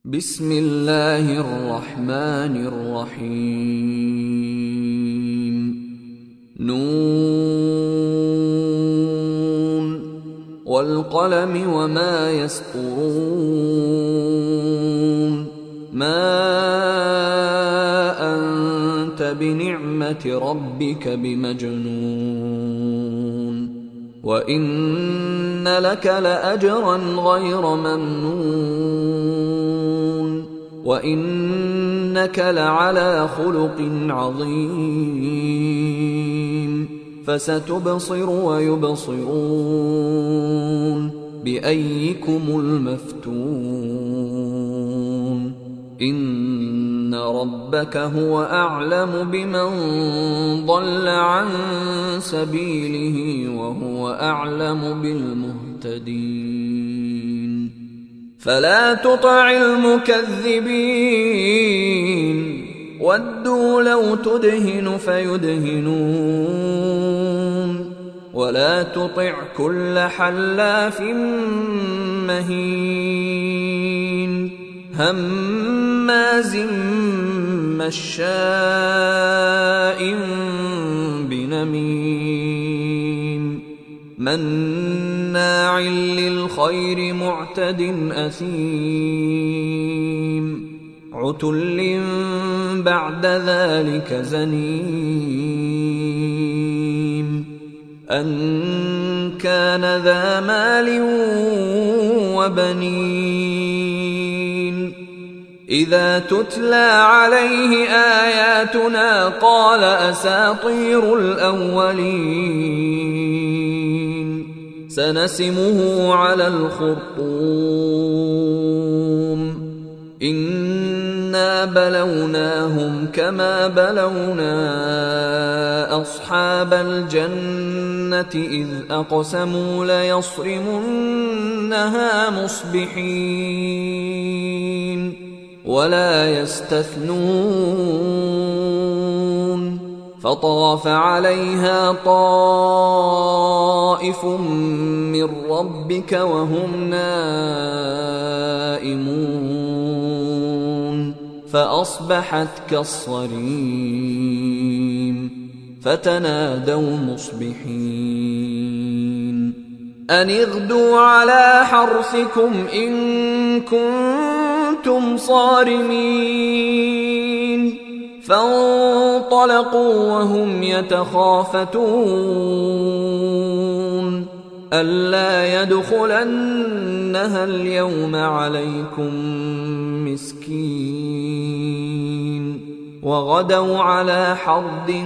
بسم الله الرحمن الرحيم نون والقلم وما يسطرون ما أنت بنعمة ربك بمجنون وإن لك لأجرا غير ممنون وإنك لعلى خلق عظيم فستبصر ويبصرون بأيكم المفتون إن ربك هو أعلم بمن ضل عن سبيله وهو أعلم بالمهتدين فلا تطع المكذبين ودوا لو تدهن فيدهنون ولا تطع كل حلاف مهين هماز مشاء بنميم مناع للخير معتد أثيم عتل بعد ذلك زنيم أن كان ذا مال وبنين إذا تتلى عليه آياتنا قال أساطير الأولين سنسمه على الخرطوم إنا بلوناهم كما بلونا أصحاب الجنة إذ أقسموا ليصرمنها مصبحين ولا يستثنون فطاف عليها طائف من ربك وهم نائمون فأصبحت كالصريم فتنادوا مصبحين أن اغدوا على حرثكم إن كنتم صارمين فانطلقوا وهم يتخافتون ألا يدخلنها اليوم عليكم مسكين وغدوا على حرد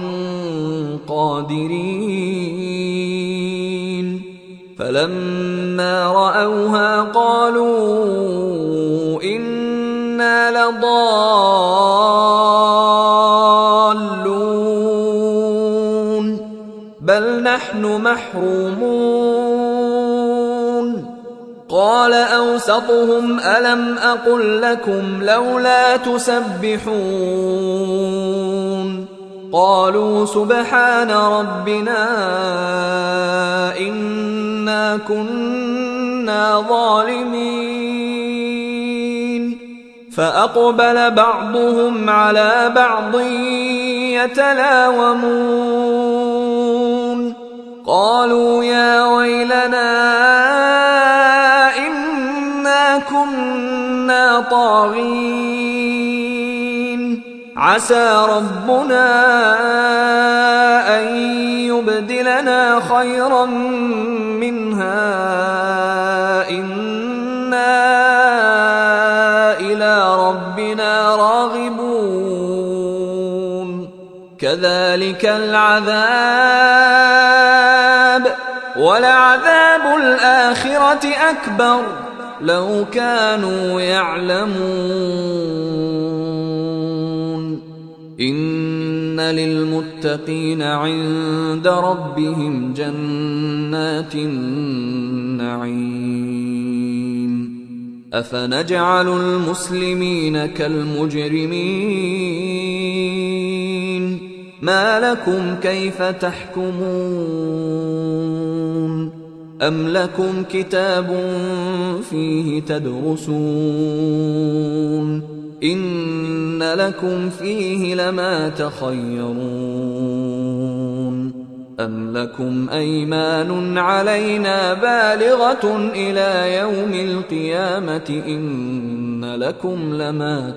قادرين فلما رأوها قالوا إنا لضالون بل نحن محرومون قال أوسطهم ألم أقل لكم لولا تسبحون قالوا سبحان ربنا إنا كنا ظالمين فأقبل بعضهم على بعض يتلاومون قالوا يا ويلنا إنا كنا طاغين عسى ربنا أن يبدلنا خيرا منها إنا إلى ربنا راغبون كذلك العذاب ولعذاب الآخرة أكبر لو كانوا يعلمون إن للمتقين عند ربهم جنات النعيم أفنجعل المسلمين كالمجرمين ما لكم كيف تحكمون أم لكم كتاب فيه تدرسون إن لكم فيه لما تخيرون أم لكم أيمان علينا بالغة إلى يوم القيامة إن لكم لما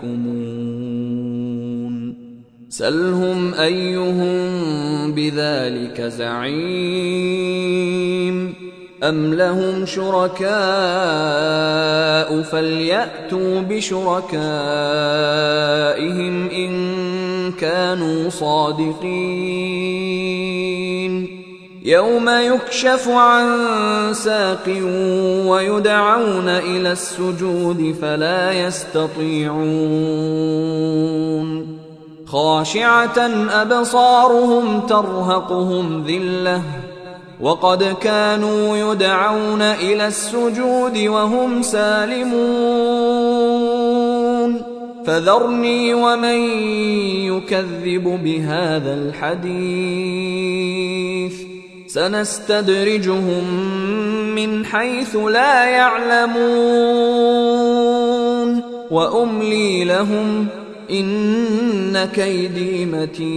تحكمون سلهم أيهم بذلك زعيم أم لهم شركاء فليأتوا بشركائهم إن كانوا صادقين يوم يكشف عن ساق ويدعون إلى السجود فلا يستطيعون خاشعة أبصارهم ترهقهم ذلة وقد كانوا يدعون إلى السجود وهم سالمون فذرني ومن يكذب بهذا الحديث سنستدرجهم من حيث لا يعلمون وأملي لهم إن كيدي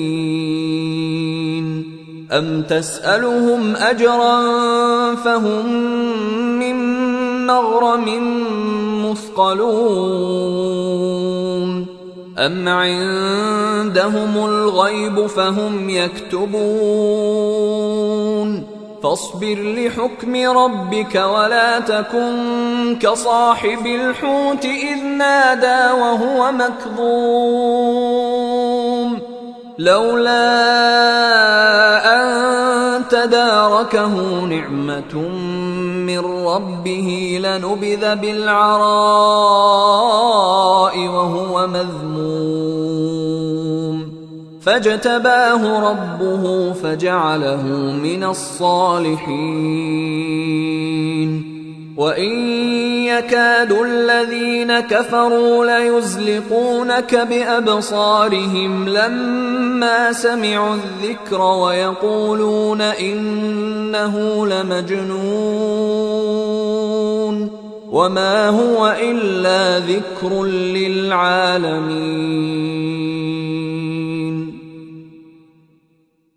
متين أم تسألهم أجرا فهم من مغرم مثقلون أم عندهم الغيب فهم يكتبون فاصبر لحكم ربك ولا تكن كصاحب الحوت إذ نادى وهو مكظوم لولا أن تداركه نعمة من ربه لنبذ بالعراء وهو مذموم فاجتباه ربه فجعله من الصالحين وإن يكاد الذين كفروا ليزلقونك بأبصارهم لما سمعوا الذكر ويقولون إنه لمجنون وما هو إلا ذكر للعالمين